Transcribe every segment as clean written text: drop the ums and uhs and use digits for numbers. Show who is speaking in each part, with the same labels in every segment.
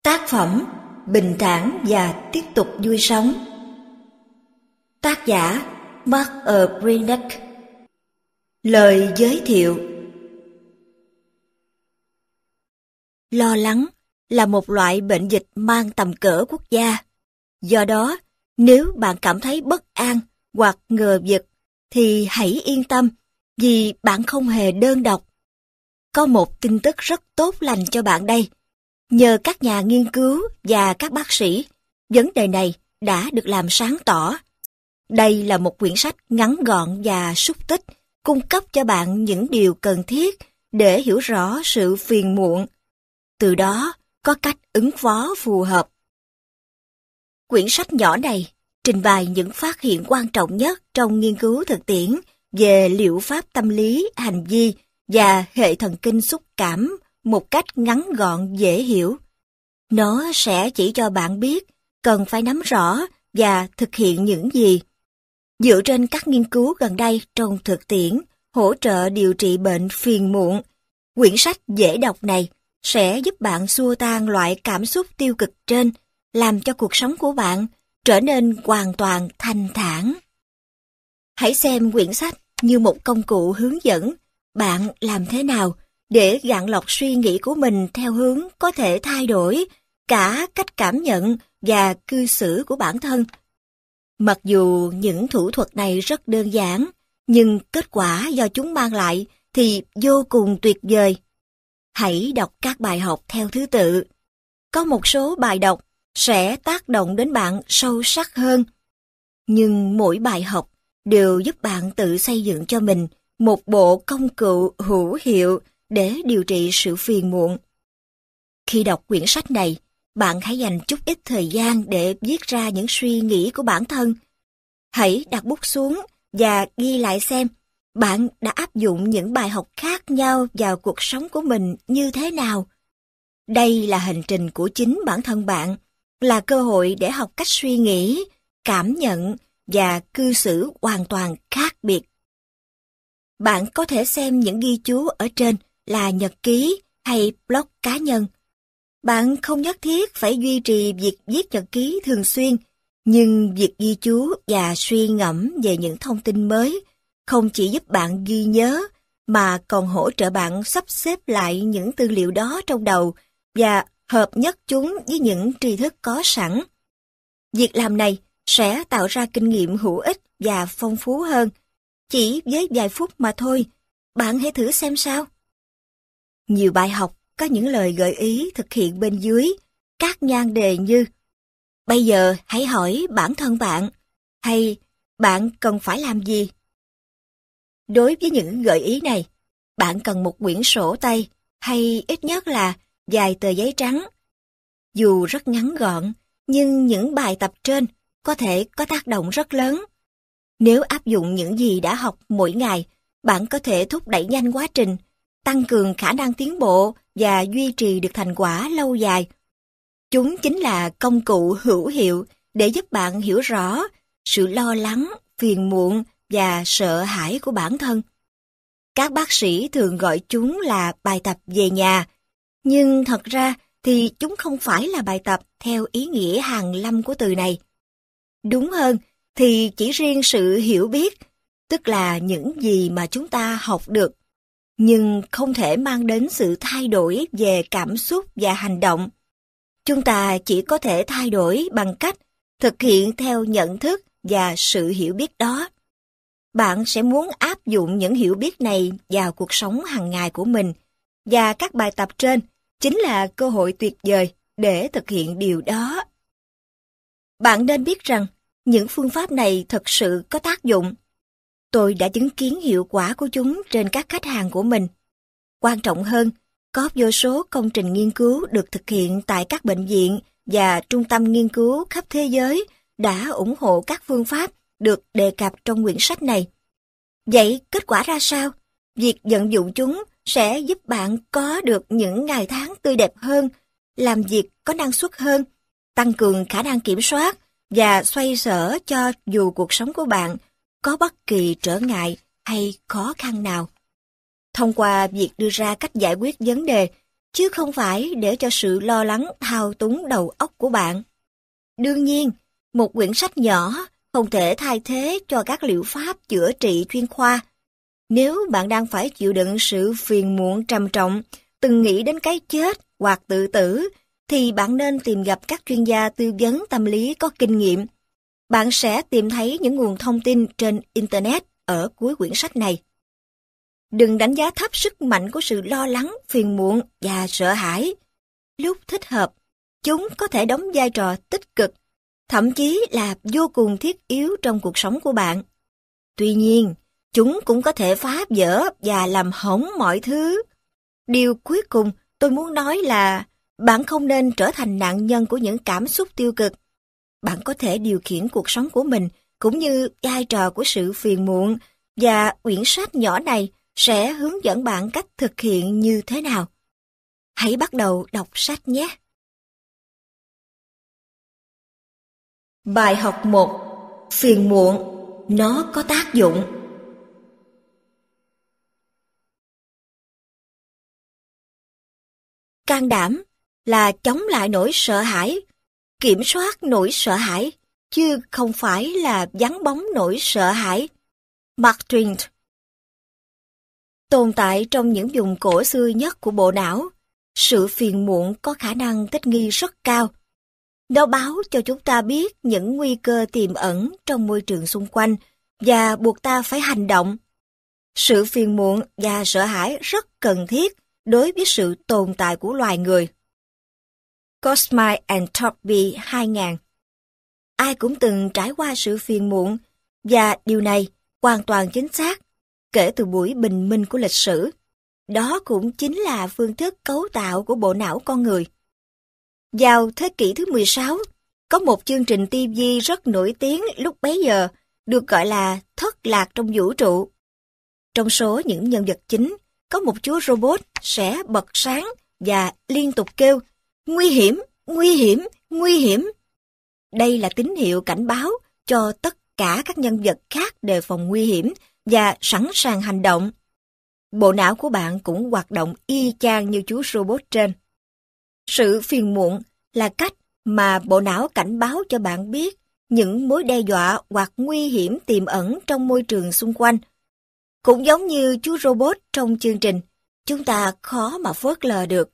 Speaker 1: Tác phẩm Bình thản và tiếp tục vui sống. Tác giả Mark Brenek. Lời giới thiệu. Lo lắng là một loại bệnh dịch mang tầm cỡ quốc gia. Do đó, nếu bạn cảm thấy bất an hoặc ngờ vực, thì hãy yên tâm, vì bạn không hề đơn độc. Có một tin tức rất tốt lành cho bạn đây. Nhờ các nhà nghiên cứu và các bác sĩ, vấn đề này đã được làm sáng tỏ. Đây là một quyển sách ngắn gọn và xúc tích, cung cấp cho bạn những điều cần thiết để hiểu rõ sự phiền muộn. Từ đó, có cách ứng phó phù hợp. Quyển sách nhỏ này trình bày những phát hiện quan trọng nhất trong nghiên cứu thực tiễn về liệu pháp tâm lý, hành vi và hệ thần kinh xúc cảm một cách ngắn gọn dễ hiểu. Nó sẽ chỉ cho bạn biết cần phải nắm rõ và thực hiện những gì. Dựa trên các nghiên cứu gần đây trong thực tiễn hỗ trợ điều trị bệnh phiền muộn, quyển sách dễ đọc này sẽ giúp bạn xua tan loại cảm xúc tiêu cực trên, làm cho cuộc sống của bạn trở nên hoàn toàn thanh thản. Hãy xem quyển sách như một công cụ hướng dẫn bạn làm thế nào để gạn lọc suy nghĩ của mình theo hướng có thể thay đổi cả cách cảm nhận và cư xử của bản thân. Mặc dù những thủ thuật này rất đơn giản, nhưng kết quả do chúng mang lại thì vô cùng tuyệt vời. Hãy đọc các bài học theo thứ tự. Có một số bài đọc sẽ tác động đến bạn sâu sắc hơn, nhưng mỗi bài học đều giúp bạn tự xây dựng cho mình một bộ công cụ hữu hiệu để điều trị sự phiền muộn. Khi đọc quyển sách này, bạn hãy dành chút ít thời gian để viết ra những suy nghĩ của bản thân. Hãy đặt bút xuống và ghi lại xem bạn đã áp dụng những bài học khác nhau vào cuộc sống của mình như thế nào. Đây là hành trình của chính bản thân bạn, là cơ hội để học cách suy nghĩ, cảm nhận và cư xử hoàn toàn khác biệt. Bạn có thể xem những ghi chú ở trên là nhật ký hay blog cá nhân. Bạn không nhất thiết phải duy trì việc viết nhật ký thường xuyên, nhưng việc ghi chú và suy ngẫm về những thông tin mới không chỉ giúp bạn ghi nhớ, mà còn hỗ trợ bạn sắp xếp lại những tư liệu đó trong đầu và hợp nhất chúng với những tri thức có sẵn. Việc làm này sẽ tạo ra kinh nghiệm hữu ích và phong phú hơn. Chỉ với vài phút mà thôi, bạn hãy thử xem sao. Nhiều bài học có những lời gợi ý thực hiện bên dưới, các nhan đề như: bây giờ hãy hỏi bản thân bạn, hay bạn cần phải làm gì? Đối với những gợi ý này, bạn cần một quyển sổ tay hay ít nhất là vài tờ giấy trắng. Dù rất ngắn gọn, nhưng những bài tập trên có thể có tác động rất lớn. Nếu áp dụng những gì đã học mỗi ngày, bạn có thể thúc đẩy nhanh quá trình, tăng cường khả năng tiến bộ và duy trì được thành quả lâu dài. Chúng chính là công cụ hữu hiệu để giúp bạn hiểu rõ sự lo lắng, phiền muộn và sợ hãi của bản thân. Các bác sĩ thường gọi chúng là bài tập về nhà, nhưng thật ra thì chúng không phải là bài tập theo ý nghĩa hàn lâm của từ này. Đúng hơn thì chỉ riêng sự hiểu biết, tức là những gì mà chúng ta học được, nhưng không thể mang đến sự thay đổi về cảm xúc và hành động. Chúng ta chỉ có thể thay đổi bằng cách thực hiện theo nhận thức và sự hiểu biết đó. Bạn sẽ muốn áp dụng những hiểu biết này vào cuộc sống hàng ngày của mình, và các bài tập trên chính là cơ hội tuyệt vời để thực hiện điều đó. Bạn nên biết rằng những phương pháp này thật sự có tác dụng. Tôi đã chứng kiến hiệu quả của chúng trên các khách hàng của mình. Quan trọng hơn, có vô số công trình nghiên cứu được thực hiện tại các bệnh viện và trung tâm nghiên cứu khắp thế giới đã ủng hộ các phương pháp được đề cập trong quyển sách này. Vậy kết quả ra sao? Việc vận dụng chúng sẽ giúp bạn có được những ngày tháng tươi đẹp hơn, làm việc có năng suất hơn, tăng cường khả năng kiểm soát và xoay sở cho dù cuộc sống của bạn có bất kỳ trở ngại hay khó khăn nào. Thông qua việc đưa ra cách giải quyết vấn đề, chứ không phải để cho sự lo lắng thao túng đầu óc của bạn. Đương nhiên, một quyển sách nhỏ không thể thay thế cho các liệu pháp chữa trị chuyên khoa. Nếu bạn đang phải chịu đựng sự phiền muộn trầm trọng, từng nghĩ đến cái chết hoặc tự tử, thì bạn nên tìm gặp các chuyên gia tư vấn tâm lý có kinh nghiệm. Bạn sẽ tìm thấy những nguồn thông tin trên Internet ở cuối quyển sách này. Đừng đánh giá thấp sức mạnh của sự lo lắng, phiền muộn và sợ hãi. Lúc thích hợp, chúng có thể đóng vai trò tích cực, thậm chí là vô cùng thiết yếu trong cuộc sống của bạn. Tuy nhiên, chúng cũng có thể phá vỡ và làm hỏng mọi thứ. Điều cuối cùng tôi muốn nói là bạn không nên trở thành nạn nhân của những cảm xúc tiêu cực. Bạn có thể điều khiển cuộc sống của mình cũng như vai trò của sự phiền muộn, và quyển sách nhỏ này sẽ hướng dẫn bạn cách thực hiện như thế nào. Hãy bắt đầu đọc sách nhé! Bài học 1. Phiền muộn, nó có tác dụng. Can đảm là chống lại nỗi sợ hãi, kiểm soát nỗi sợ hãi, chứ không phải là vắng bóng nỗi sợ hãi. Mark Twain. Tồn tại trong những vùng cổ xưa nhất của bộ não, sự phiền muộn có khả năng thích nghi rất cao. Nó báo cho chúng ta biết những nguy cơ tiềm ẩn trong môi trường xung quanh và buộc ta phải hành động. Sự phiền muộn và sợ hãi rất cần thiết đối với sự tồn tại của loài người. Cosma and Thorpe 2000. Ai cũng từng trải qua sự phiền muộn, và điều này hoàn toàn chính xác kể từ buổi bình minh của lịch sử. Đó cũng chính là phương thức cấu tạo của bộ não con người. Vào thế kỷ thứ 16, có một chương trình TV rất nổi tiếng lúc bấy giờ, được gọi là Thất lạc trong vũ trụ. Trong số những nhân vật chính, có một chú robot sẽ bật sáng và liên tục kêu nguy hiểm, nguy hiểm, nguy hiểm. Đây là tín hiệu cảnh báo cho tất cả các nhân vật khác đề phòng nguy hiểm và sẵn sàng hành động. Bộ não của bạn cũng hoạt động y chang như chú robot trên. Sự phiền muộn là cách mà bộ não cảnh báo cho bạn biết những mối đe dọa hoặc nguy hiểm tiềm ẩn trong môi trường xung quanh. Cũng giống như chú robot trong chương trình, chúng ta khó mà phớt lờ được.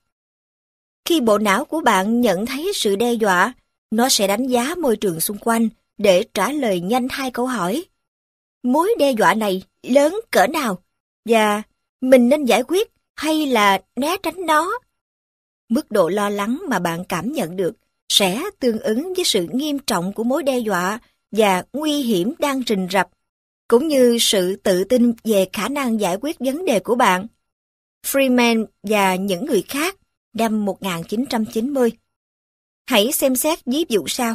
Speaker 1: Khi bộ não của bạn nhận thấy sự đe dọa, nó sẽ đánh giá môi trường xung quanh để trả lời nhanh hai câu hỏi. Mối đe dọa này lớn cỡ nào? Và mình nên giải quyết hay là né tránh nó? Mức độ lo lắng mà bạn cảm nhận được sẽ tương ứng với sự nghiêm trọng của mối đe dọa và nguy hiểm đang rình rập, cũng như sự tự tin về khả năng giải quyết vấn đề của bạn. Freeman và những người khác, năm 1990. Hãy xem xét ví dụ sau.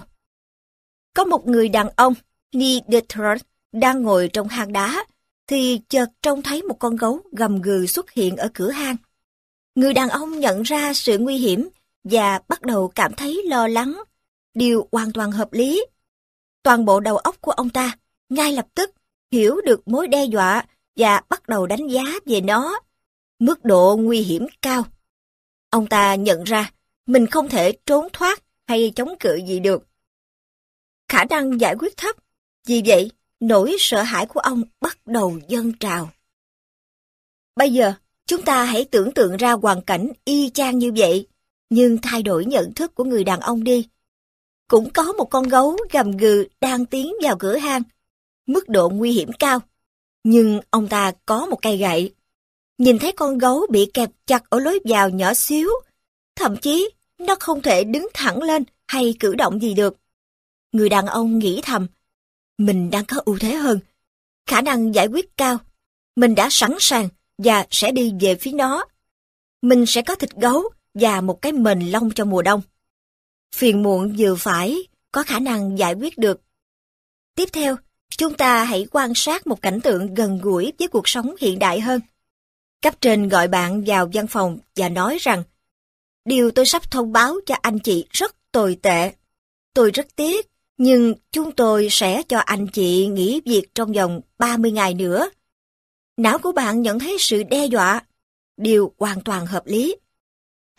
Speaker 1: Có một người đàn ông, Neil Detroit, đang ngồi trong hang đá, thì chợt trông thấy một con gấu gầm gừ xuất hiện ở cửa hang. Người đàn ông nhận ra sự nguy hiểm và bắt đầu cảm thấy lo lắng, điều hoàn toàn hợp lý. Toàn bộ đầu óc của ông ta ngay lập tức hiểu được mối đe dọa và bắt đầu đánh giá về nó. Mức độ nguy hiểm cao. Ông ta nhận ra mình không thể trốn thoát hay chống cự gì được. Khả năng giải quyết thấp, vì vậy nỗi sợ hãi của ông bắt đầu dâng trào. Bây giờ, chúng ta hãy tưởng tượng ra hoàn cảnh y chang như vậy, nhưng thay đổi nhận thức của người đàn ông đi. Cũng có một con gấu gầm gừ đang tiến vào cửa hang. Mức độ nguy hiểm cao, nhưng ông ta có một cây gậy. Nhìn thấy con gấu bị kẹp chặt ở lối vào nhỏ xíu, thậm chí nó không thể đứng thẳng lên hay cử động gì được. Người đàn ông nghĩ thầm, mình đang có ưu thế hơn, khả năng giải quyết cao, mình đã sẵn sàng và sẽ đi về phía nó. Mình sẽ có thịt gấu và một cái mền lông cho mùa đông. Phiền muộn vừa phải, có khả năng giải quyết được. Tiếp theo, chúng ta hãy quan sát một cảnh tượng gần gũi với cuộc sống hiện đại hơn. Cấp trên gọi bạn vào văn phòng và nói rằng, điều tôi sắp thông báo cho anh chị rất tồi tệ. Tôi rất tiếc, nhưng chúng tôi sẽ cho anh chị nghỉ việc trong vòng 30 ngày nữa. Não của bạn nhận thấy sự đe dọa, điều hoàn toàn hợp lý.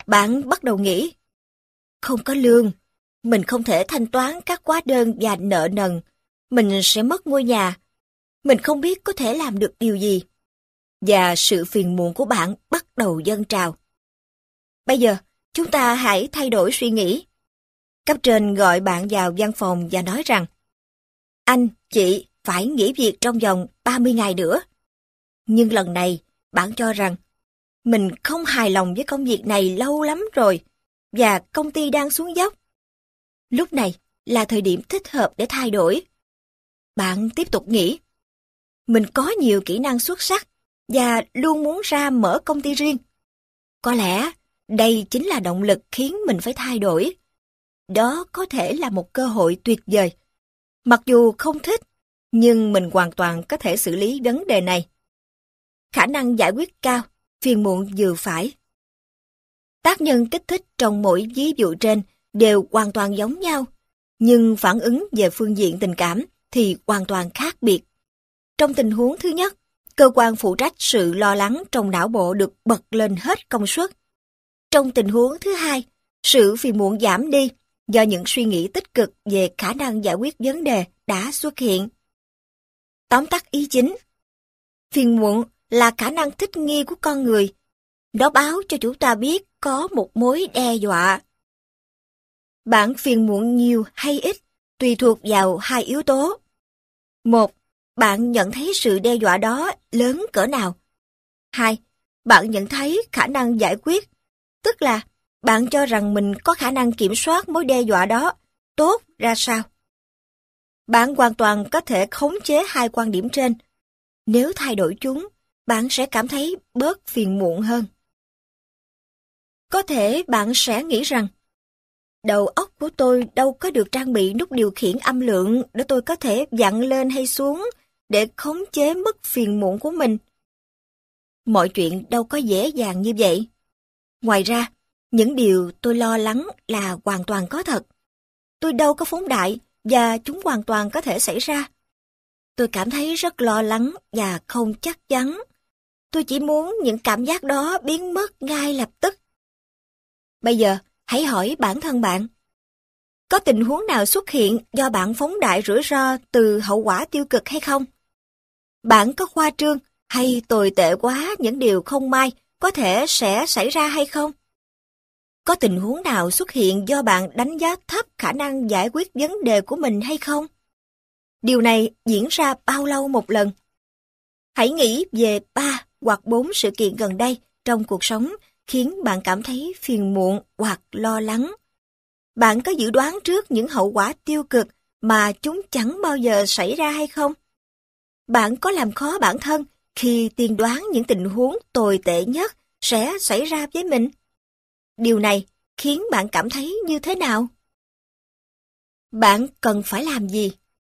Speaker 1: bạn bắt đầu nghĩ, không có lương, mình không thể thanh toán các hóa đơn và nợ nần, mình sẽ mất ngôi nhà, mình không biết có thể làm được điều gì. Và sự phiền muộn của bạn bắt đầu dâng trào. Bây giờ, chúng ta hãy thay đổi suy nghĩ. Cấp trên gọi bạn vào văn phòng và nói rằng, anh, chị phải nghỉ việc trong vòng 30 ngày nữa. Nhưng lần này, bạn cho rằng, mình không hài lòng với công việc này lâu lắm rồi, và công ty đang xuống dốc. Lúc này là thời điểm thích hợp để thay đổi. Bạn tiếp tục nghĩ, mình có nhiều kỹ năng xuất sắc, và luôn muốn ra mở công ty riêng. Có lẽ đây chính là động lực khiến mình phải thay đổi. Đó có thể là một cơ hội tuyệt vời. Mặc dù không thích, nhưng mình hoàn toàn có thể xử lý vấn đề này. Khả năng giải quyết cao, phiền muộn vừa phải. Tác nhân kích thích trong mỗi ví dụ trên đều hoàn toàn giống nhau, nhưng phản ứng về phương diện tình cảm thì hoàn toàn khác biệt. Trong tình huống thứ nhất, cơ quan phụ trách sự lo lắng trong não bộ được bật lên hết công suất. Trong tình huống thứ hai, sự phiền muộn giảm đi do những suy nghĩ tích cực về khả năng giải quyết vấn đề đã xuất hiện. Tóm tắt ý chính. Phiền muộn là khả năng thích nghi của con người. Nó báo cho chúng ta biết có một mối đe dọa. Bạn phiền muộn nhiều hay ít tùy thuộc vào hai yếu tố. Một, bạn nhận thấy sự đe dọa đó lớn cỡ nào. 2. Bạn nhận thấy khả năng giải quyết, tức là bạn cho rằng mình có khả năng kiểm soát mối đe dọa đó tốt ra sao. Bạn hoàn toàn có thể khống chế hai quan điểm trên. Nếu thay đổi chúng, bạn sẽ cảm thấy bớt phiền muộn hơn. Có thể bạn sẽ nghĩ rằng, đầu óc của tôi đâu có được trang bị nút điều khiển âm lượng để tôi có thể vặn lên hay xuống để khống chế mức phiền muộn của mình. Mọi chuyện đâu có dễ dàng như vậy. Ngoài ra, những điều tôi lo lắng là hoàn toàn có thật. Tôi đâu có phóng đại và chúng hoàn toàn có thể xảy ra. Tôi cảm thấy rất lo lắng và không chắc chắn. Tôi chỉ muốn những cảm giác đó biến mất ngay lập tức. Bây giờ, hãy hỏi bản thân bạn. Có tình huống nào xuất hiện do bạn phóng đại rủi ro từ hậu quả tiêu cực hay không? Bạn có khoa trương hay tồi tệ quá những điều không may có thể sẽ xảy ra hay không? Có tình huống nào xuất hiện do bạn đánh giá thấp khả năng giải quyết vấn đề của mình hay không? Điều này diễn ra bao lâu một lần? Hãy nghĩ về 3 hoặc 4 sự kiện gần đây trong cuộc sống khiến bạn cảm thấy phiền muộn hoặc lo lắng. Bạn có dự đoán trước những hậu quả tiêu cực mà chúng chẳng bao giờ xảy ra hay không? Bạn có làm khó bản thân khi tiên đoán những tình huống tồi tệ nhất sẽ xảy ra với mình? Điều này khiến bạn cảm thấy như thế nào? Bạn cần phải làm gì?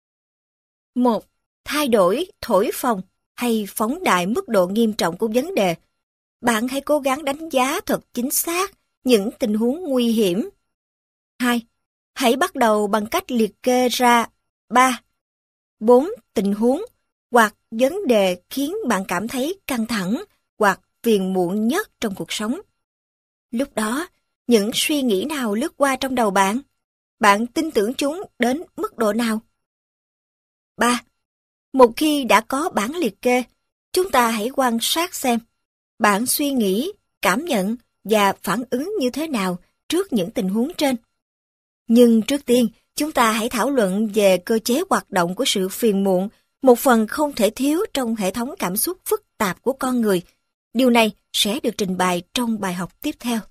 Speaker 1: 1. Thay đổi thổi phồng hay phóng đại mức độ nghiêm trọng của vấn đề. Bạn hãy cố gắng đánh giá thật chính xác những tình huống nguy hiểm. 2. Hãy bắt đầu bằng cách liệt kê ra 3, 4 tình huống hoặc vấn đề khiến bạn cảm thấy căng thẳng hoặc phiền muộn nhất trong cuộc sống. Lúc đó, những suy nghĩ nào lướt qua trong đầu bạn? Bạn tin tưởng chúng đến mức độ nào? 3. Một khi đã có bản liệt kê, chúng ta hãy quan sát xem bạn suy nghĩ, cảm nhận và phản ứng như thế nào trước những tình huống trên. Nhưng trước tiên, chúng ta hãy thảo luận về cơ chế hoạt động của sự phiền muộn, một phần không thể thiếu trong hệ thống cảm xúc phức tạp của con người. Điều này sẽ được trình bày trong bài học tiếp theo.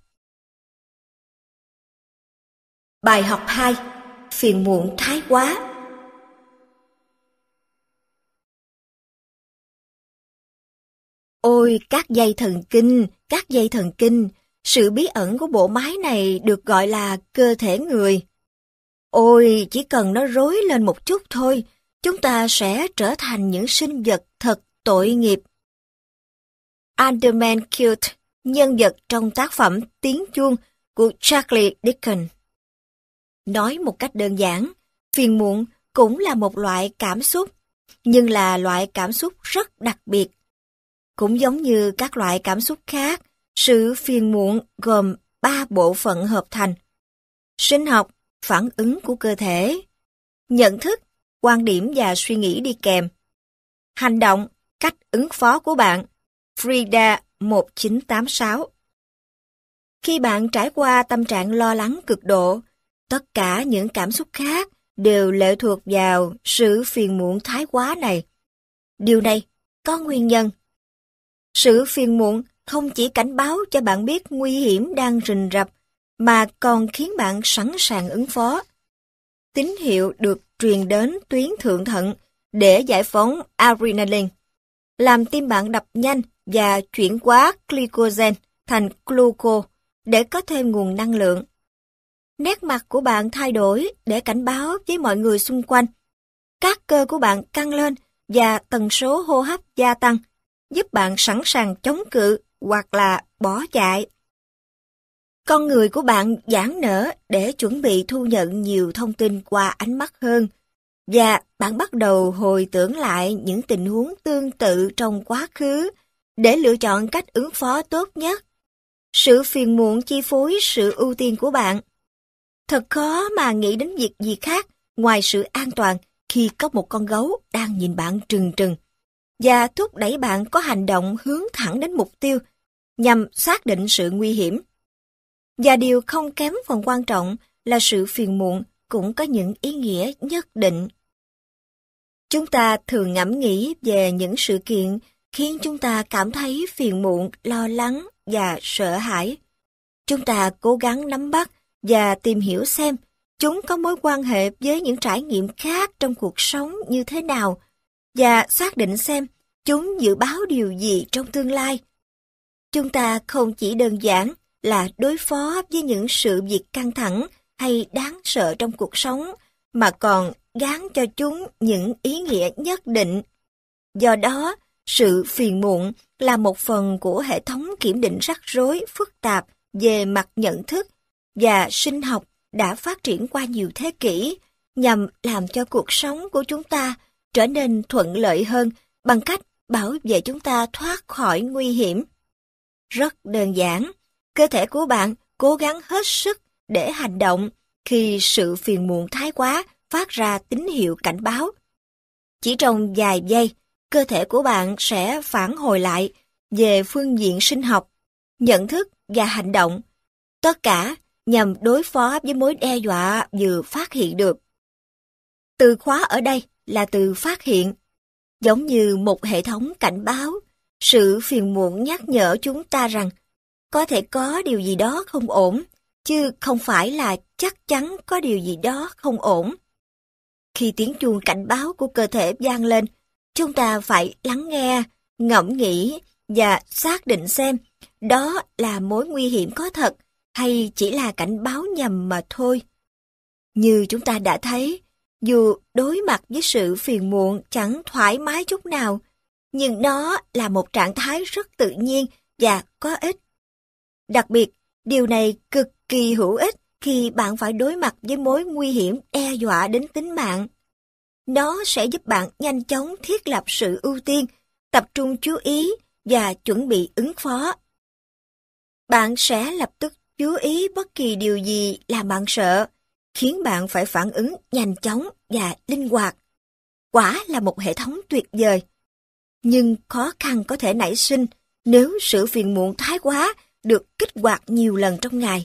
Speaker 1: Bài học 2. Phiền muộn thái quá. Ôi, các dây thần kinh, sự bí ẩn của bộ máy này được gọi là cơ thể người. Ôi, chỉ cần nó rối lên một chút thôi, chúng ta sẽ trở thành những sinh vật thật tội nghiệp. Alderman Cute, nhân vật trong tác phẩm Tiếng chuông của Charles Dickens. Nói một cách đơn giản, phiền muộn cũng là một loại cảm xúc, nhưng là loại cảm xúc rất đặc biệt. Cũng giống như các loại cảm xúc khác, sự phiền muộn gồm 3 bộ phận hợp thành: sinh học, phản ứng của cơ thể; nhận thức, quan điểm và suy nghĩ đi kèm; hành động, cách ứng phó của bạn. Frida 1986. Khi bạn trải qua tâm trạng lo lắng cực độ, tất cả những cảm xúc khác đều lệ thuộc vào sự phiền muộn thái quá này. Điều này có nguyên nhân. Sự phiền muộn không chỉ cảnh báo cho bạn biết nguy hiểm đang rình rập, mà còn khiến bạn sẵn sàng ứng phó. Tín hiệu được truyền đến tuyến thượng thận để giải phóng adrenaline, làm tim bạn đập nhanh và chuyển hóa glycogen thành gluco để có thêm nguồn năng lượng. Nét mặt của bạn thay đổi để cảnh báo với mọi người xung quanh. Các cơ của bạn căng lên và tần số hô hấp gia tăng, giúp bạn sẵn sàng chống cự hoặc là bỏ chạy. Con người của bạn giãn nở để chuẩn bị thu nhận nhiều thông tin qua ánh mắt hơn, và bạn bắt đầu hồi tưởng lại những tình huống tương tự trong quá khứ để lựa chọn cách ứng phó tốt nhất. Sự phiền muộn chi phối sự ưu tiên của bạn. Thật khó mà nghĩ đến việc gì khác ngoài sự an toàn khi có một con gấu đang nhìn bạn trừng trừng và thúc đẩy bạn có hành động hướng thẳng đến mục tiêu nhằm xác định sự nguy hiểm. Và điều không kém phần quan trọng là sự phiền muộn cũng có những ý nghĩa nhất định. Chúng ta thường ngẫm nghĩ về những sự kiện khiến chúng ta cảm thấy phiền muộn, lo lắng và sợ hãi. Chúng ta cố gắng nắm bắt và tìm hiểu xem chúng có mối quan hệ với những trải nghiệm khác trong cuộc sống như thế nào, và xác định xem chúng dự báo điều gì trong tương lai. Chúng ta không chỉ đơn giản là đối phó với những sự việc căng thẳng hay đáng sợ trong cuộc sống, mà còn gán cho chúng những ý nghĩa nhất định. Do đó, sự phiền muộn là một phần của hệ thống kiểm định rắc rối phức tạp về mặt nhận thức và sinh học đã phát triển qua nhiều thế kỷ, nhằm làm cho cuộc sống của chúng ta trở nên thuận lợi hơn bằng cách bảo vệ chúng ta thoát khỏi nguy hiểm. Rất đơn giản, cơ thể của bạn cố gắng hết sức để hành động khi sự phiền muộn thái quá phát ra tín hiệu cảnh báo. Chỉ trong vài giây, cơ thể của bạn sẽ phản hồi lại về phương diện sinh học, nhận thức và hành động, tất cả nhằm đối phó với mối đe dọa vừa phát hiện được. Từ khóa ở đây là từ phát hiện. Giống như một hệ thống cảnh báo, sự phiền muộn nhắc nhở chúng ta rằng có thể có điều gì đó không ổn, chứ không phải là chắc chắn có điều gì đó không ổn. Khi tiếng chuông cảnh báo của cơ thể vang lên, chúng ta phải lắng nghe, ngẫm nghĩ và xác định xem đó là mối nguy hiểm có thật hay chỉ là cảnh báo nhầm mà thôi. Như chúng ta đã thấy, dù đối mặt với sự phiền muộn chẳng thoải mái chút nào, nhưng nó là một trạng thái rất tự nhiên và có ích. Đặc biệt, điều này cực kỳ hữu ích khi bạn phải đối mặt với mối nguy hiểm đe dọa đến tính mạng. Nó sẽ giúp bạn nhanh chóng thiết lập sự ưu tiên, tập trung chú ý và chuẩn bị ứng phó. Bạn sẽ lập tức chú ý bất kỳ điều gì làm bạn sợ, khiến bạn phải phản ứng nhanh chóng và linh hoạt. Quả là một hệ thống tuyệt vời. Nhưng khó khăn có thể nảy sinh nếu sự phiền muộn thái quá được kích hoạt nhiều lần trong ngày.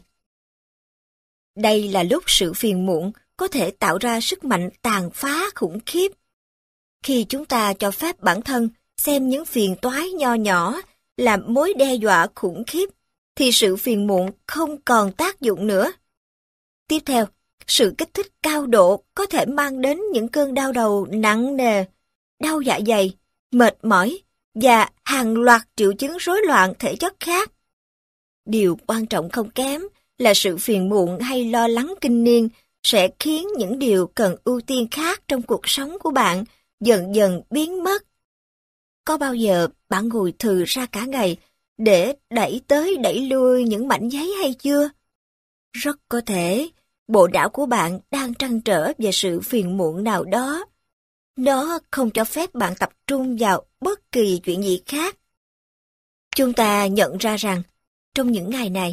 Speaker 1: Đây là lúc sự phiền muộn có thể tạo ra sức mạnh tàn phá khủng khiếp. Khi chúng ta cho phép bản thân xem những phiền toái nho nhỏ là mối đe dọa khủng khiếp, thì sự phiền muộn không còn tác dụng nữa. Tiếp theo, sự kích thích cao độ có thể mang đến những cơn đau đầu nặng nề, đau dạ dày, mệt mỏi và hàng loạt triệu chứng rối loạn thể chất khác. Điều quan trọng không kém là sự phiền muộn hay lo lắng kinh niên sẽ khiến những điều cần ưu tiên khác trong cuộc sống của bạn dần dần biến mất. Có bao giờ bạn ngồi thừ ra cả ngày để đẩy tới đẩy lui những mảnh giấy hay chưa? Rất có thể bộ não của bạn đang trăn trở về sự phiền muộn nào đó. Nó không cho phép bạn tập trung vào bất kỳ chuyện gì khác. Chúng ta nhận ra rằng trong những ngày này,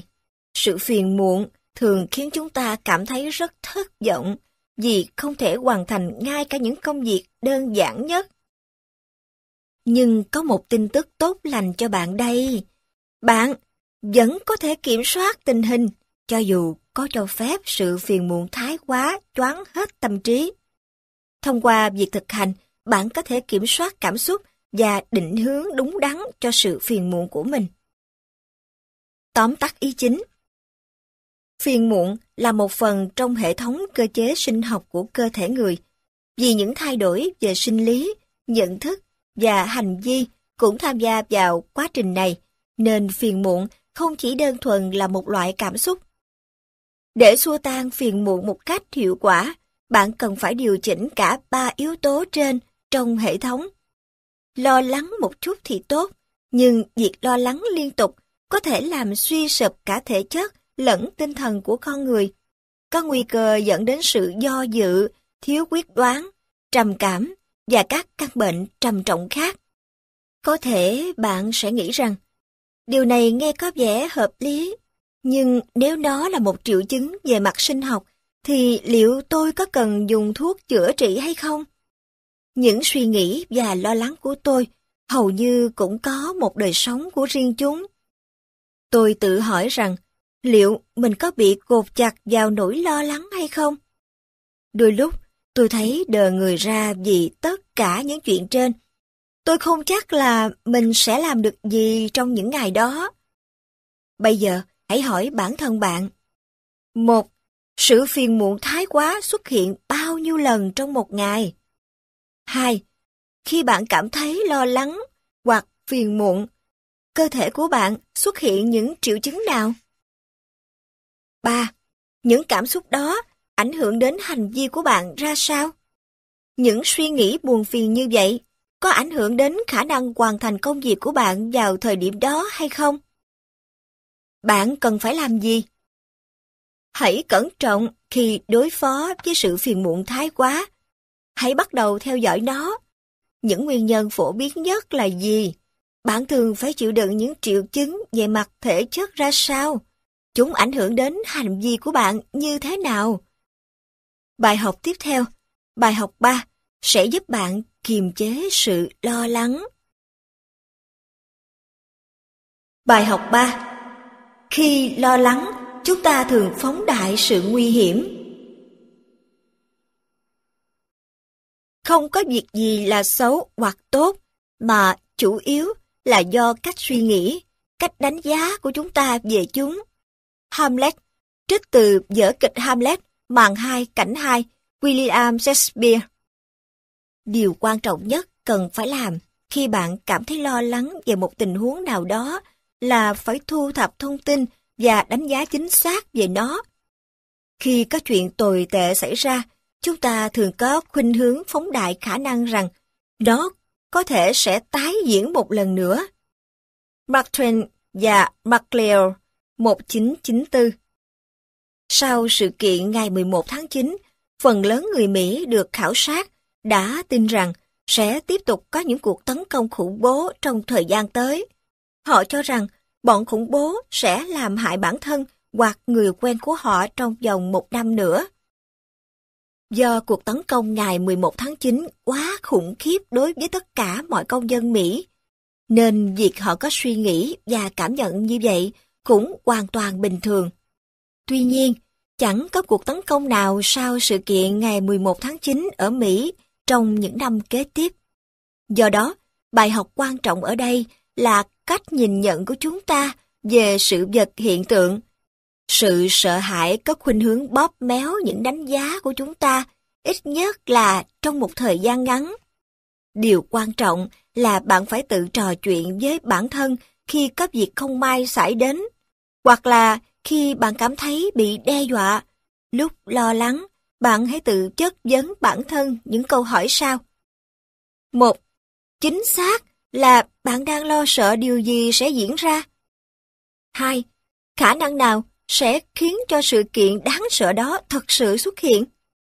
Speaker 1: Sự phiền muộn thường khiến chúng ta cảm thấy rất thất vọng vì không thể hoàn thành ngay cả những công việc đơn giản nhất. Nhưng có một tin tức tốt lành cho bạn đây. Bạn vẫn có thể kiểm soát tình hình, cho dù có cho phép sự phiền muộn thái quá choáng hết tâm trí. Thông qua việc thực hành, bạn có thể kiểm soát cảm xúc và định hướng đúng đắn cho sự phiền muộn của mình. Tóm tắt ý chính. Phiền muộn là một phần trong hệ thống cơ chế sinh học của cơ thể người. Vì những thay đổi về sinh lý, nhận thức và hành vi cũng tham gia vào quá trình này, nên phiền muộn không chỉ đơn thuần là một loại cảm xúc. Để xua tan phiền muộn một cách hiệu quả, bạn cần phải điều chỉnh cả 3 yếu tố trên trong hệ thống. Lo lắng một chút thì tốt, nhưng việc lo lắng liên tục có thể làm suy sụp cả thể chất lẫn tinh thần của con người. Có nguy cơ dẫn đến sự do dự, thiếu quyết đoán, trầm cảm và các căn bệnh trầm trọng khác. Có thể bạn sẽ nghĩ rằng, điều này nghe có vẻ hợp lý, nhưng nếu nó là một triệu chứng về mặt sinh học, thì liệu tôi có cần dùng thuốc chữa trị hay không? Những suy nghĩ và lo lắng của tôi hầu như cũng có một đời sống của riêng chúng. Tôi tự hỏi rằng, liệu mình có bị cột chặt vào nỗi lo lắng hay không? Đôi lúc, tôi thấy đờ người ra vì tất cả những chuyện trên. Tôi không chắc là mình sẽ làm được gì trong những ngày đó. Bây giờ, hãy hỏi bản thân bạn. 1. Sự phiền muộn thái quá xuất hiện bao nhiêu lần trong một ngày? 2. Khi bạn cảm thấy lo lắng hoặc phiền muộn, cơ thể của bạn xuất hiện những triệu chứng nào? 3. Những cảm xúc đó ảnh hưởng đến hành vi của bạn ra sao? Những suy nghĩ buồn phiền như vậy có ảnh hưởng đến khả năng hoàn thành công việc của bạn vào thời điểm đó hay không? Bạn cần phải làm gì? Hãy cẩn trọng khi đối phó với sự phiền muộn thái quá. Hãy bắt đầu theo dõi nó. Những nguyên nhân phổ biến nhất là gì? Bạn thường phải chịu đựng những triệu chứng về mặt thể chất ra sao? Chúng ảnh hưởng đến hành vi của bạn như thế nào? Bài học tiếp theo, bài học 3, sẽ giúp bạn kiềm chế sự lo lắng. Bài học 3. Khi lo lắng, chúng ta thường phóng đại sự nguy hiểm. Không có việc gì là xấu hoặc tốt, mà chủ yếu là do cách suy nghĩ, cách đánh giá của chúng ta về chúng. Hamlet, trích từ vở kịch Hamlet, màn 2, cảnh 2, William Shakespeare. Điều quan trọng nhất cần phải làm khi bạn cảm thấy lo lắng về một tình huống nào đó là phải thu thập thông tin và đánh giá chính xác về nó. Khi có chuyện tồi tệ xảy ra, chúng ta thường có khuynh hướng phóng đại khả năng rằng nó có thể sẽ tái diễn một lần nữa. Mark Twain và MacLeod, 1994. Sau sự kiện ngày 11 tháng 9, phần lớn người Mỹ được khảo sát đã tin rằng sẽ tiếp tục có những cuộc tấn công khủng bố trong thời gian tới. Họ cho rằng bọn khủng bố sẽ làm hại bản thân hoặc người quen của họ trong vòng 1 năm nữa. Do cuộc tấn công ngày 11 tháng 9 quá khủng khiếp đối với tất cả mọi công dân Mỹ, nên việc họ có suy nghĩ và cảm nhận như vậy cũng hoàn toàn bình thường. Tuy nhiên, chẳng có cuộc tấn công nào sau sự kiện ngày 11 tháng 9 ở Mỹ trong những năm kế tiếp. Do đó, bài học quan trọng ở đây là cách nhìn nhận của chúng ta về sự vật hiện tượng. Sự sợ hãi có khuynh hướng bóp méo những đánh giá của chúng ta, ít nhất là trong một thời gian ngắn. Điều quan trọng là bạn phải tự trò chuyện với bản thân khi có việc không may xảy đến, hoặc là khi bạn cảm thấy bị đe dọa. Lúc lo lắng, bạn hãy tự chất vấn bản thân những câu hỏi sau. 1. Chính xác là bạn đang lo sợ điều gì sẽ diễn ra? 2. Khả năng nào sẽ khiến cho sự kiện đáng sợ đó thật sự xuất hiện?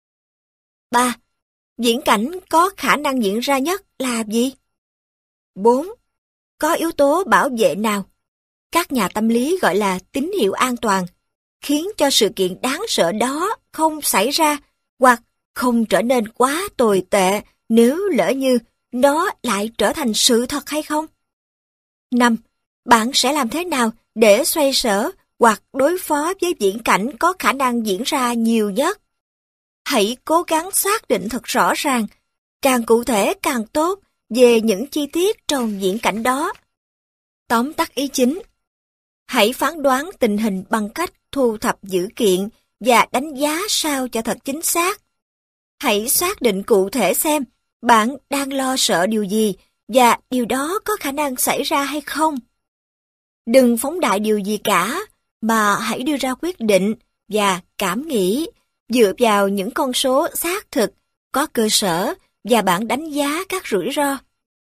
Speaker 1: 3. Viễn cảnh có khả năng diễn ra nhất là gì? 4. Có yếu tố bảo vệ nào? các nhà tâm lý gọi là tín hiệu an toàn, khiến cho sự kiện đáng sợ đó không xảy ra hoặc không trở nên quá tồi tệ nếu lỡ như nó lại trở thành sự thật hay không? 5. Bạn sẽ làm thế nào để xoay sở hoặc đối phó với viễn cảnh có khả năng diễn ra nhiều nhất? Hãy cố gắng xác định thật rõ ràng, càng cụ thể càng tốt về những chi tiết trong viễn cảnh đó. Tóm tắt ý chính. Hãy phán đoán tình hình bằng cách thu thập dữ kiện và đánh giá sao cho thật chính xác. Hãy xác định cụ thể xem bạn đang lo sợ điều gì và điều đó có khả năng xảy ra hay không. Đừng phóng đại điều gì cả, mà hãy đưa ra quyết định và cảm nghĩ dựa vào những con số xác thực, có cơ sở và bạn đánh giá các rủi ro.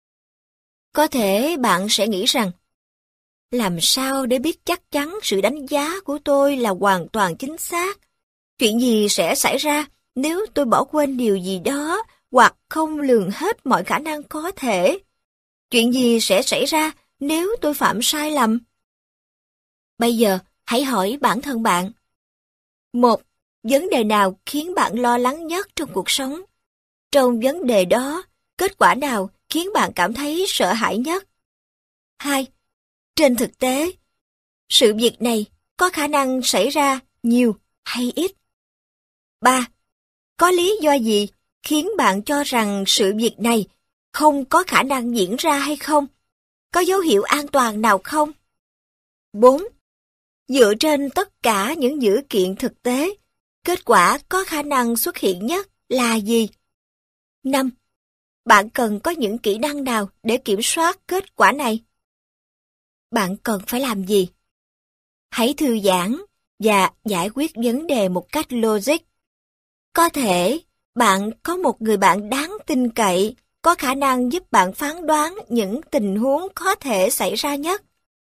Speaker 1: Có thể bạn sẽ nghĩ rằng, làm sao để biết chắc chắn sự đánh giá của tôi là hoàn toàn chính xác? Chuyện gì sẽ xảy ra nếu tôi bỏ quên điều gì đó hoặc không lường hết mọi khả năng có thể? Chuyện gì sẽ xảy ra nếu tôi phạm sai lầm? Bây giờ, hãy hỏi bản thân bạn. 1. Vấn đề nào khiến bạn lo lắng nhất trong cuộc sống? Trong vấn đề đó, kết quả nào khiến bạn cảm thấy sợ hãi nhất? 2. Trên thực tế, sự việc này có khả năng xảy ra nhiều hay ít? 3. Có lý do gì khiến bạn cho rằng sự việc này không có khả năng diễn ra hay không? Có dấu hiệu an toàn nào không? 4. Dựa trên tất cả những dữ kiện thực tế, kết quả có khả năng xuất hiện nhất là gì? 5. Bạn cần có những kỹ năng nào để kiểm soát kết quả này? Bạn cần phải làm gì? Hãy thư giãn và giải quyết vấn đề một cách logic. Có thể bạn có một người bạn đáng tin cậy, có khả năng giúp bạn phán đoán những tình huống có thể xảy ra nhất.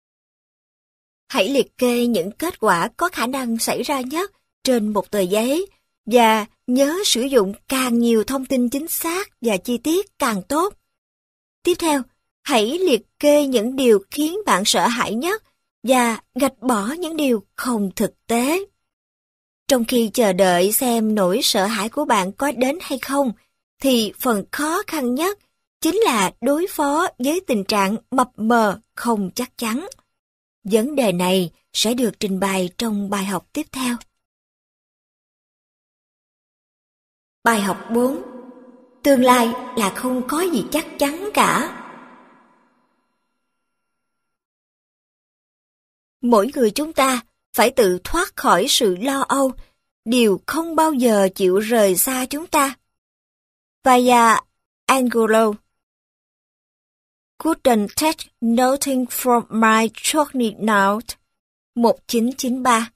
Speaker 1: Hãy liệt kê những kết quả có khả năng xảy ra nhất trên một tờ giấy và nhớ sử dụng càng nhiều thông tin chính xác và chi tiết càng tốt. Tiếp theo, hãy liệt kê những điều khiến bạn sợ hãi nhất và gạch bỏ những điều không thực tế. Trong khi chờ đợi xem nỗi sợ hãi của bạn có đến hay không, thì phần khó khăn nhất chính là đối phó với tình trạng mập mờ không chắc chắn. Vấn đề này sẽ được trình bày trong bài học tiếp theo. Bài học 4. Tương lai là không có gì chắc chắn cả. Mỗi người chúng ta phải tự thoát khỏi sự lo âu, điều không bao giờ chịu rời xa chúng ta. Via Angulo. Couldn't take nothing from my journey note. 1993.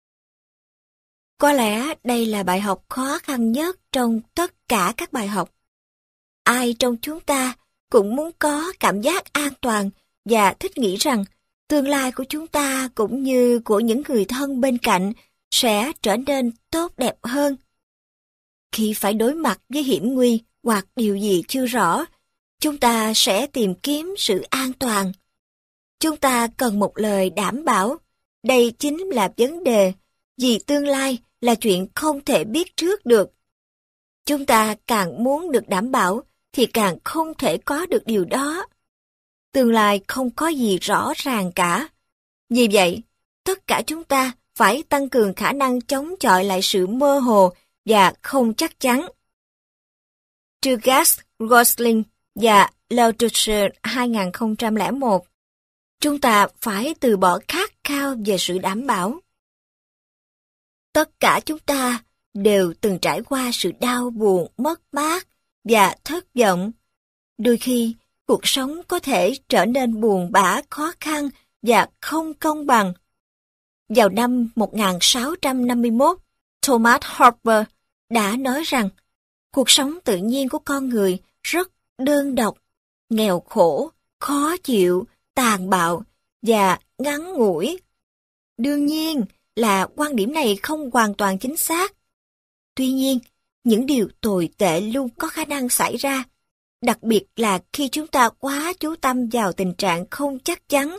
Speaker 1: Có lẽ đây là bài học khó khăn nhất trong tất cả các bài học. Ai trong chúng ta cũng muốn có cảm giác an toàn và thích nghĩ rằng tương lai của chúng ta cũng như của những người thân bên cạnh sẽ trở nên tốt đẹp hơn. Khi phải đối mặt với hiểm nguy hoặc điều gì chưa rõ, chúng ta sẽ tìm kiếm sự an toàn. Chúng ta cần một lời đảm bảo. Đây chính là vấn đề, vì tương lai là chuyện không thể biết trước được. Chúng ta càng muốn được đảm bảo thì càng không thể có được điều đó. Tương lai không có gì rõ ràng cả. Vì vậy, tất cả chúng ta phải tăng cường khả năng chống chọi lại sự mơ hồ và không chắc chắn. Turgas Gosling và Lauduce 2001. Chúng ta phải từ bỏ khát khao về sự đảm bảo. Tất cả chúng ta đều từng trải qua sự đau buồn, mất mát và thất vọng. Đôi khi, cuộc sống có thể trở nên buồn bã, khó khăn và không công bằng. Vào năm 1651, Thomas Harper đã nói rằng cuộc sống tự nhiên của con người rất đơn độc, nghèo khổ, khó chịu, tàn bạo và ngắn ngủi. Đương nhiên là quan điểm này không hoàn toàn chính xác. Tuy nhiên, những điều tồi tệ luôn có khả năng xảy ra, đặc biệt là khi chúng ta quá chú tâm vào tình trạng không chắc chắn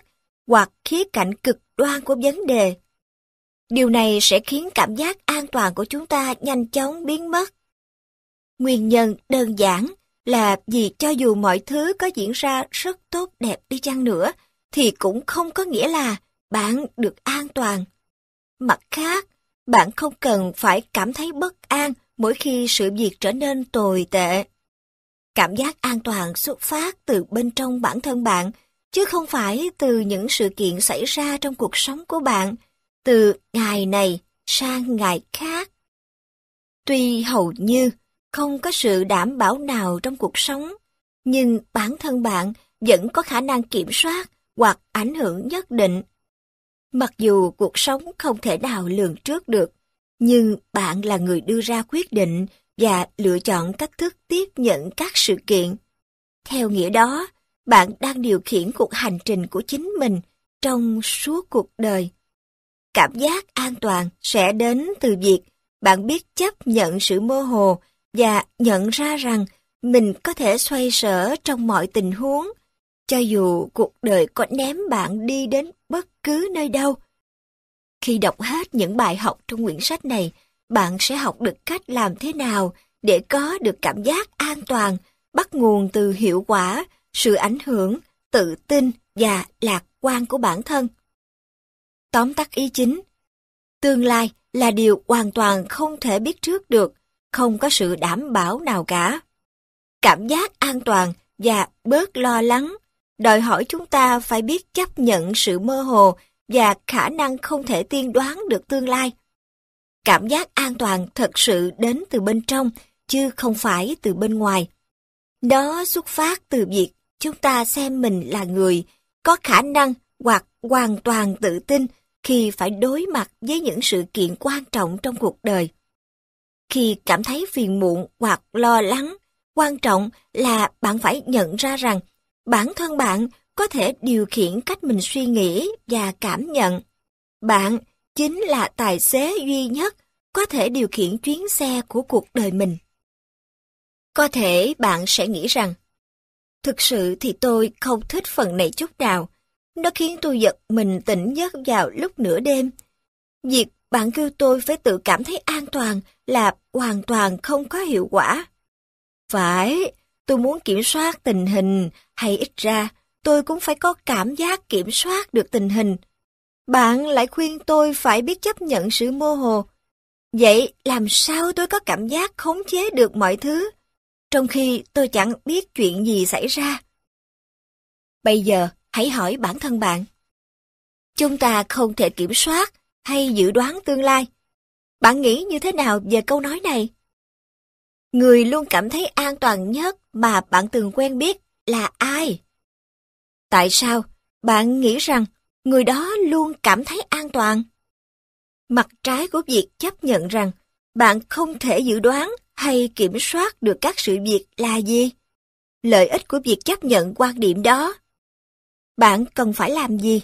Speaker 1: hoặc khía cạnh cực đoan của vấn đề. Điều này sẽ khiến cảm giác an toàn của chúng ta nhanh chóng biến mất. Nguyên nhân đơn giản là vì cho dù mọi thứ có diễn ra rất tốt đẹp đi chăng nữa, thì cũng không có nghĩa là bạn được an toàn. Mặt khác, bạn không cần phải cảm thấy bất an mỗi khi sự việc trở nên tồi tệ. Cảm giác an toàn xuất phát từ bên trong bản thân bạn, chứ không phải từ những sự kiện xảy ra trong cuộc sống của bạn, từ ngày này sang ngày khác. Tuy hầu như không có sự đảm bảo nào trong cuộc sống, nhưng bản thân bạn vẫn có khả năng kiểm soát hoặc ảnh hưởng nhất định. Mặc dù cuộc sống không thể nào lường trước được, nhưng bạn là người đưa ra quyết định và lựa chọn cách thức tiếp nhận các sự kiện. Theo nghĩa đó, bạn đang điều khiển cuộc hành trình của chính mình trong suốt cuộc đời. Cảm giác an toàn sẽ đến từ việc bạn biết chấp nhận sự mơ hồ và nhận ra rằng mình có thể xoay sở trong mọi tình huống, cho dù cuộc đời có ném bạn đi đến bất cứ nơi đâu. Khi đọc hết những bài học trong quyển sách này, bạn sẽ học được cách làm thế nào để có được cảm giác an toàn, bắt nguồn từ hiệu quả, sự ảnh hưởng, tự tin và lạc quan của bản thân. Tóm tắt ý chính: tương lai là điều hoàn toàn không thể biết trước được, không có sự đảm bảo nào cả. Cảm giác an toàn và bớt lo lắng đòi hỏi chúng ta phải biết chấp nhận sự mơ hồ và khả năng không thể tiên đoán được tương lai. Cảm giác an toàn thật sự đến từ bên trong, chứ không phải từ bên ngoài. Nó xuất phát từ việc chúng ta xem mình là người có khả năng hoặc hoàn toàn tự tin khi phải đối mặt với những sự kiện quan trọng trong cuộc đời. Khi cảm thấy phiền muộn hoặc lo lắng, quan trọng là bạn phải nhận ra rằng bản thân bạn có thể điều khiển cách mình suy nghĩ và cảm nhận. Bạn chính là tài xế duy nhất có thể điều khiển chuyến xe của cuộc đời mình. Có thể bạn sẽ nghĩ rằng, thực sự thì tôi không thích phần này chút nào. Nó khiến tôi giật mình tỉnh giấc vào lúc nửa đêm. Việc bạn kêu tôi phải tự cảm thấy an toàn là hoàn toàn không có hiệu quả. Phải, tôi muốn kiểm soát tình hình, hay ít ra tôi cũng phải có cảm giác kiểm soát được tình hình. Bạn lại khuyên tôi phải biết chấp nhận sự mơ hồ. Vậy làm sao tôi có cảm giác khống chế được mọi thứ, trong khi tôi chẳng biết chuyện gì xảy ra? Bây giờ, hãy hỏi bản thân bạn. Chúng ta không thể kiểm soát hay dự đoán tương lai. Bạn nghĩ như thế nào về câu nói này? Người luôn cảm thấy an toàn nhất mà bạn từng quen biết là ai? Tại sao bạn nghĩ rằng người đó luôn cảm thấy an toàn? Mặt trái của việc chấp nhận rằng bạn không thể dự đoán hay kiểm soát được các sự việc là gì? Lợi ích của việc chấp nhận quan điểm đó. Bạn cần phải làm gì?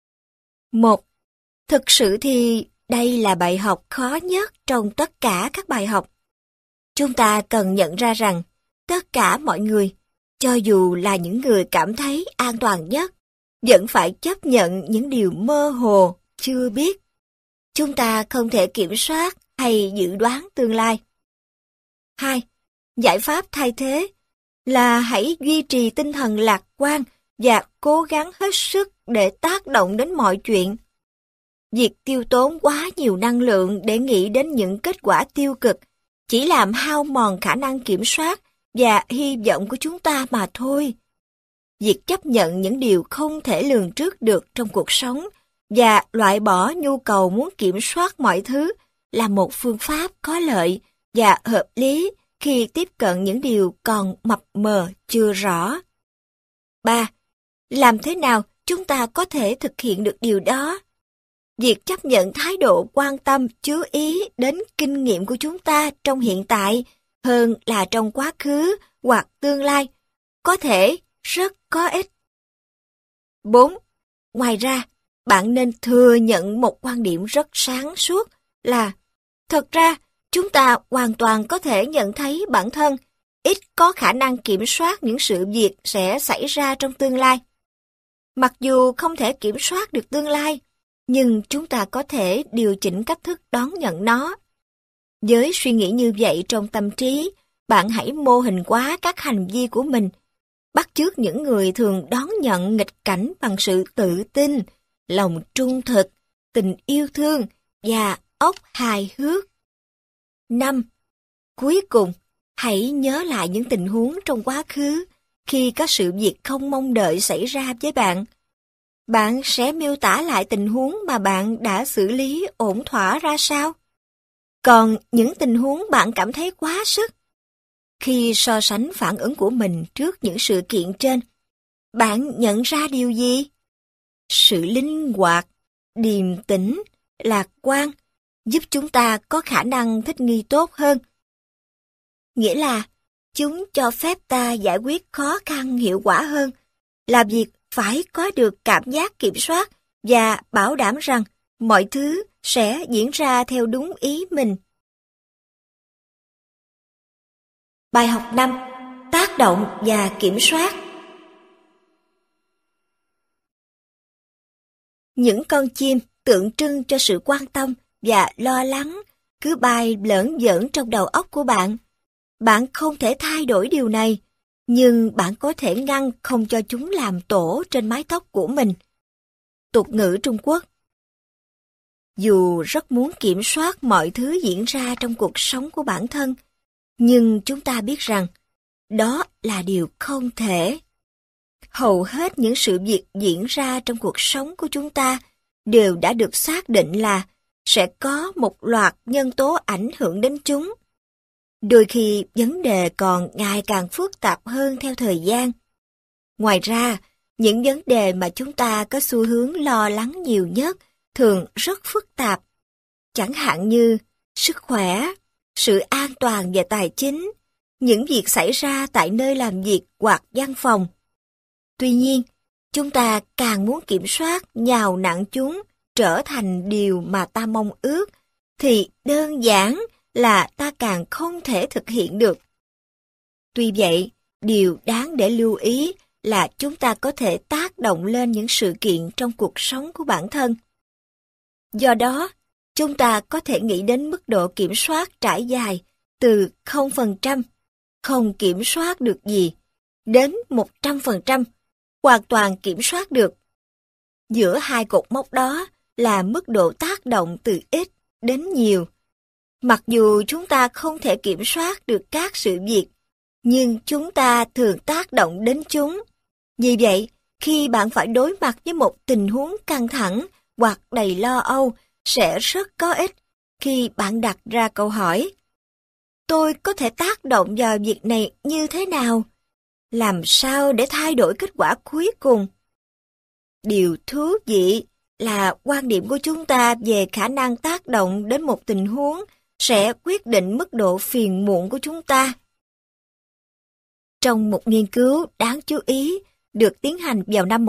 Speaker 1: 1. Thực sự thì đây là bài học khó nhất trong tất cả các bài học. Chúng ta cần nhận ra rằng tất cả mọi người, cho dù là những người cảm thấy an toàn nhất, vẫn phải chấp nhận những điều mơ hồ, chưa biết. Chúng ta không thể kiểm soát hay dự đoán tương lai. 2. Giải pháp thay thế là hãy duy trì tinh thần lạc quan và cố gắng hết sức để tác động đến mọi chuyện. Việc tiêu tốn quá nhiều năng lượng để nghĩ đến những kết quả tiêu cực chỉ làm hao mòn khả năng kiểm soát và hy vọng của chúng ta mà thôi. Việc chấp nhận những điều không thể lường trước được trong cuộc sống và loại bỏ nhu cầu muốn kiểm soát mọi thứ là một phương pháp có lợi và hợp lý khi tiếp cận những điều còn mập mờ chưa rõ. 3. Làm thế nào chúng ta có thể thực hiện được điều đó? Việc chấp nhận thái độ quan tâm chú ý đến kinh nghiệm của chúng ta trong hiện tại hơn là trong quá khứ hoặc tương lai có thể rất có ích. 4. Ngoài ra, bạn nên thừa nhận một quan điểm rất sáng suốt là thật ra chúng ta hoàn toàn có thể nhận thấy bản thân ít có khả năng kiểm soát những sự việc sẽ xảy ra trong tương lai. Mặc dù không thể kiểm soát được tương lai, nhưng chúng ta có thể điều chỉnh cách thức đón nhận nó. Với suy nghĩ như vậy trong tâm trí, bạn hãy mô hình hóa các hành vi của mình, bắt chước những người thường đón nhận nghịch cảnh bằng sự tự tin, lòng trung thực, tình yêu thương và óc hài hước. 5. Cuối cùng, hãy nhớ lại những tình huống trong quá khứ khi có sự việc không mong đợi xảy ra với bạn. Bạn sẽ miêu tả lại tình huống mà bạn đã xử lý ổn thỏa ra sao? Còn những tình huống bạn cảm thấy quá sức, khi so sánh phản ứng của mình trước những sự kiện trên, bạn nhận ra điều gì? Sự linh hoạt, điềm tĩnh, lạc quan giúp chúng ta có khả năng thích nghi tốt hơn. Nghĩa là chúng cho phép ta giải quyết khó khăn hiệu quả hơn, là việc phải có được cảm giác kiểm soát và bảo đảm rằng mọi thứ sẽ diễn ra theo đúng ý mình. Bài học 5. Tác động và kiểm soát. Những con chim tượng trưng cho sự quan tâm và lo lắng cứ bay lởn vởn trong đầu óc của bạn. Bạn không thể thay đổi điều này, nhưng bạn có thể ngăn không cho chúng làm tổ trên mái tóc của mình. Tục ngữ Trung Quốc. Dù rất muốn kiểm soát mọi thứ diễn ra trong cuộc sống của bản thân, nhưng chúng ta biết rằng đó là điều không thể. Hầu hết những sự việc diễn ra trong cuộc sống của chúng ta đều đã được xác định là sẽ có một loạt nhân tố ảnh hưởng đến chúng. Đôi khi vấn đề còn ngày càng phức tạp hơn theo thời gian. Ngoài ra, những vấn đề mà chúng ta có xu hướng lo lắng nhiều nhất thường rất phức tạp, chẳng hạn như sức khỏe, sự an toàn về tài chính, những việc xảy ra tại nơi làm việc hoặc văn phòng. Tuy nhiên, chúng ta càng muốn kiểm soát nhào nặn chúng trở thành điều mà ta mong ước, thì đơn giản là ta càng không thể thực hiện được. Tuy vậy, điều đáng để lưu ý là chúng ta có thể tác động lên những sự kiện trong cuộc sống của bản thân. Do đó, chúng ta có thể nghĩ đến mức độ kiểm soát trải dài từ 0%, không kiểm soát được gì, đến 100%, hoàn toàn kiểm soát được. Giữa hai cột mốc đó là mức độ tác động từ ít đến nhiều. Mặc dù chúng ta không thể kiểm soát được các sự việc, nhưng chúng ta thường tác động đến chúng. Vì vậy, khi bạn phải đối mặt với một tình huống căng thẳng hoặc đầy lo âu, sẽ rất có ích khi bạn đặt ra câu hỏi: tôi có thể tác động vào việc này như thế nào? Làm sao để thay đổi kết quả cuối cùng? Điều thú vị là quan điểm của chúng ta về khả năng tác động đến một tình huống sẽ quyết định mức độ phiền muộn của chúng ta. Trong một nghiên cứu đáng chú ý được tiến hành vào năm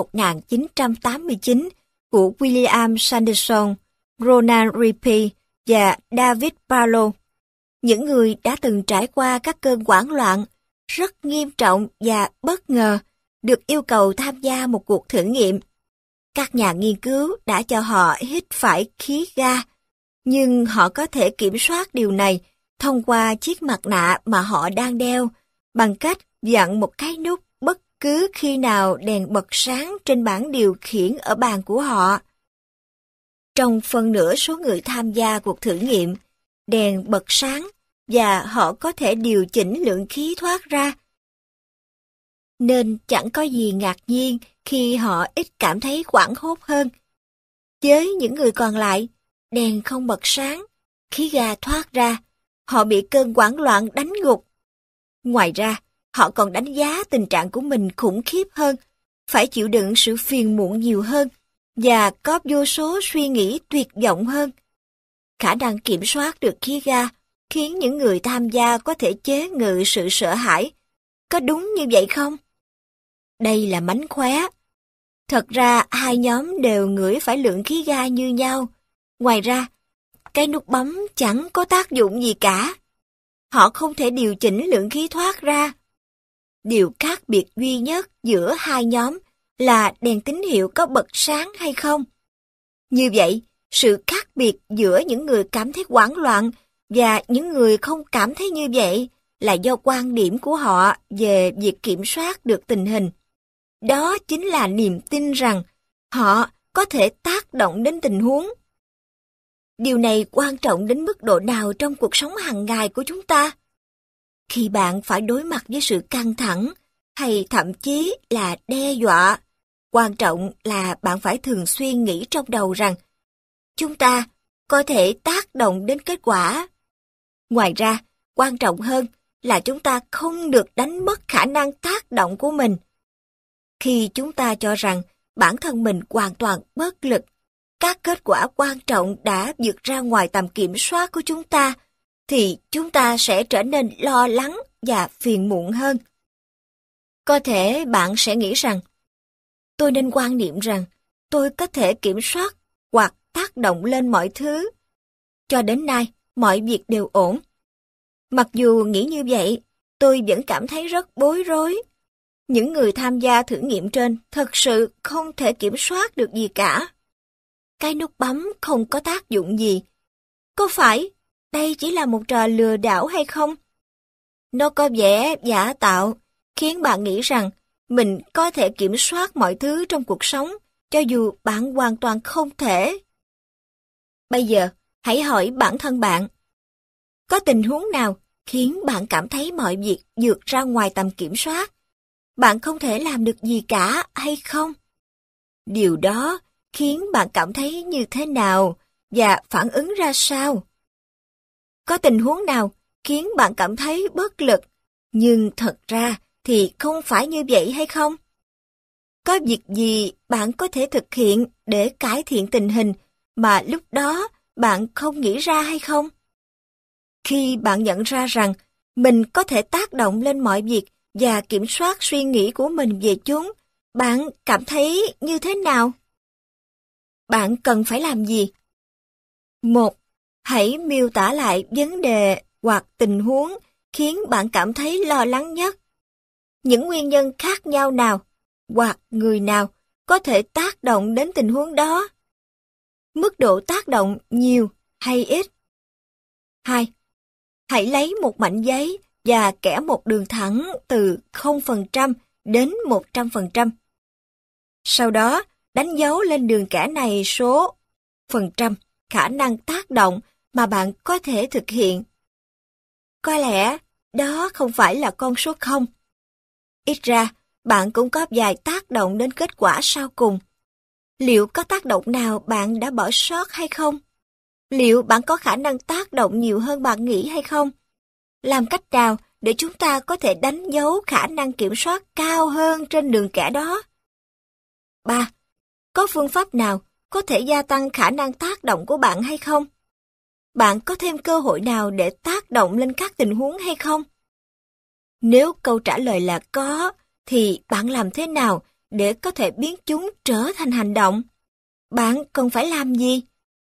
Speaker 1: 1989 của William Sanderson, Ronald Rippey và David Barlow, những người đã từng trải qua các cơn hoảng loạn rất nghiêm trọng và bất ngờ được yêu cầu tham gia một cuộc thử nghiệm. Các nhà nghiên cứu đã cho họ hít phải khí ga, nhưng họ có thể kiểm soát điều này thông qua chiếc mặt nạ mà họ đang đeo, bằng cách vặn một cái nút bất cứ khi nào đèn bật sáng trên bảng điều khiển ở bàn của họ. Trong phần nửa số người tham gia cuộc thử nghiệm, đèn bật sáng và họ có thể điều chỉnh lượng khí thoát ra. Nên chẳng có gì ngạc nhiên khi họ ít cảm thấy hoảng hốt hơn. Với những người còn lại, đèn không bật sáng, khí ga thoát ra, họ bị cơn hoảng loạn đánh gục. Ngoài ra, họ còn đánh giá tình trạng của mình khủng khiếp hơn, phải chịu đựng sự phiền muộn nhiều hơn, và có vô số suy nghĩ tuyệt vọng hơn. Khả năng kiểm soát được khí ga khiến những người tham gia có thể chế ngự sự sợ hãi. Có đúng như vậy không? Đây là mánh khóe. Thật ra hai nhóm đều ngửi phải lượng khí ga như nhau. Ngoài ra, cái nút bấm chẳng có tác dụng gì cả. Họ không thể điều chỉnh lượng khí thoát ra. Điều khác biệt duy nhất giữa hai nhóm là đèn tín hiệu có bật sáng hay không. Như vậy, sự khác biệt giữa những người cảm thấy hoảng loạn và những người không cảm thấy như vậy là do quan điểm của họ về việc kiểm soát được tình hình. Đó chính là niềm tin rằng họ có thể tác động đến tình huống. Điều này quan trọng đến mức độ nào trong cuộc sống hàng ngày của chúng ta? Khi bạn phải đối mặt với sự căng thẳng hay thậm chí là đe dọa, quan trọng là bạn phải thường xuyên nghĩ trong đầu rằng chúng ta có thể tác động đến kết quả. Ngoài ra, quan trọng hơn là chúng ta không được đánh mất khả năng tác động của mình. Khi chúng ta cho rằng bản thân mình hoàn toàn bất lực, các kết quả quan trọng đã vượt ra ngoài tầm kiểm soát của chúng ta, thì chúng ta sẽ trở nên lo lắng và phiền muộn hơn. Có thể bạn sẽ nghĩ rằng, tôi nên quan niệm rằng tôi có thể kiểm soát hoặc tác động lên mọi thứ. Cho đến nay, mọi việc đều ổn. Mặc dù nghĩ như vậy, tôi vẫn cảm thấy rất bối rối. Những người tham gia thử nghiệm trên thật sự không thể kiểm soát được gì cả. Cái nút bấm không có tác dụng gì. Có phải đây chỉ là một trò lừa đảo hay không? Nó có vẻ giả tạo, khiến bạn nghĩ rằng mình có thể kiểm soát mọi thứ trong cuộc sống, cho dù bạn hoàn toàn không thể. Bây giờ, hãy hỏi bản thân bạn. Có tình huống nào khiến bạn cảm thấy mọi việc vượt ra ngoài tầm kiểm soát? Bạn không thể làm được gì cả hay không? Điều đó khiến bạn cảm thấy như thế nào và phản ứng ra sao? Có tình huống nào khiến bạn cảm thấy bất lực, nhưng thật ra thì không phải như vậy hay không? Có việc gì bạn có thể thực hiện để cải thiện tình hình mà lúc đó bạn không nghĩ ra hay không? Khi bạn nhận ra rằng mình có thể tác động lên mọi việc và kiểm soát suy nghĩ của mình về chúng, bạn cảm thấy như thế nào? Bạn cần phải làm gì? 1. Hãy miêu tả lại vấn đề hoặc tình huống khiến bạn cảm thấy lo lắng nhất. Những nguyên nhân khác nhau nào hoặc người nào có thể tác động đến tình huống đó? Mức độ tác động nhiều hay ít? 2. Hãy lấy một mảnh giấy và kẻ một đường thẳng từ 0% đến 100%. Sau đó, đánh dấu lên đường kẻ này số phần trăm khả năng tác động mà bạn có thể thực hiện. Có lẽ đó không phải là con số 0. Ít ra, bạn cũng có vài tác động đến kết quả sau cùng. Liệu có tác động nào bạn đã bỏ sót hay không? Liệu bạn có khả năng tác động nhiều hơn bạn nghĩ hay không? Làm cách nào để chúng ta có thể đánh dấu khả năng kiểm soát cao hơn trên đường kẻ đó? 3. Có phương pháp nào có thể gia tăng khả năng tác động của bạn hay không? Bạn có thêm cơ hội nào để tác động lên các tình huống hay không? Nếu câu trả lời là có, thì bạn làm thế nào để có thể biến chúng trở thành hành động? Bạn cần phải làm gì?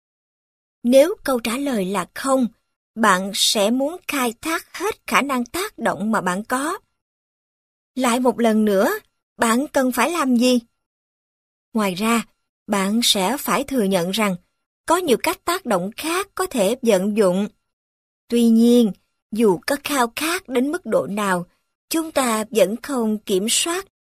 Speaker 1: Nếu câu trả lời là không, bạn sẽ muốn khai thác hết khả năng tác động mà bạn có. Lại một lần nữa, bạn cần phải làm gì? Ngoài ra, bạn sẽ phải thừa nhận rằng có nhiều cách tác động khác có thể vận dụng. Tuy nhiên, dù có khao khát đến mức độ nào, chúng ta vẫn không kiểm soát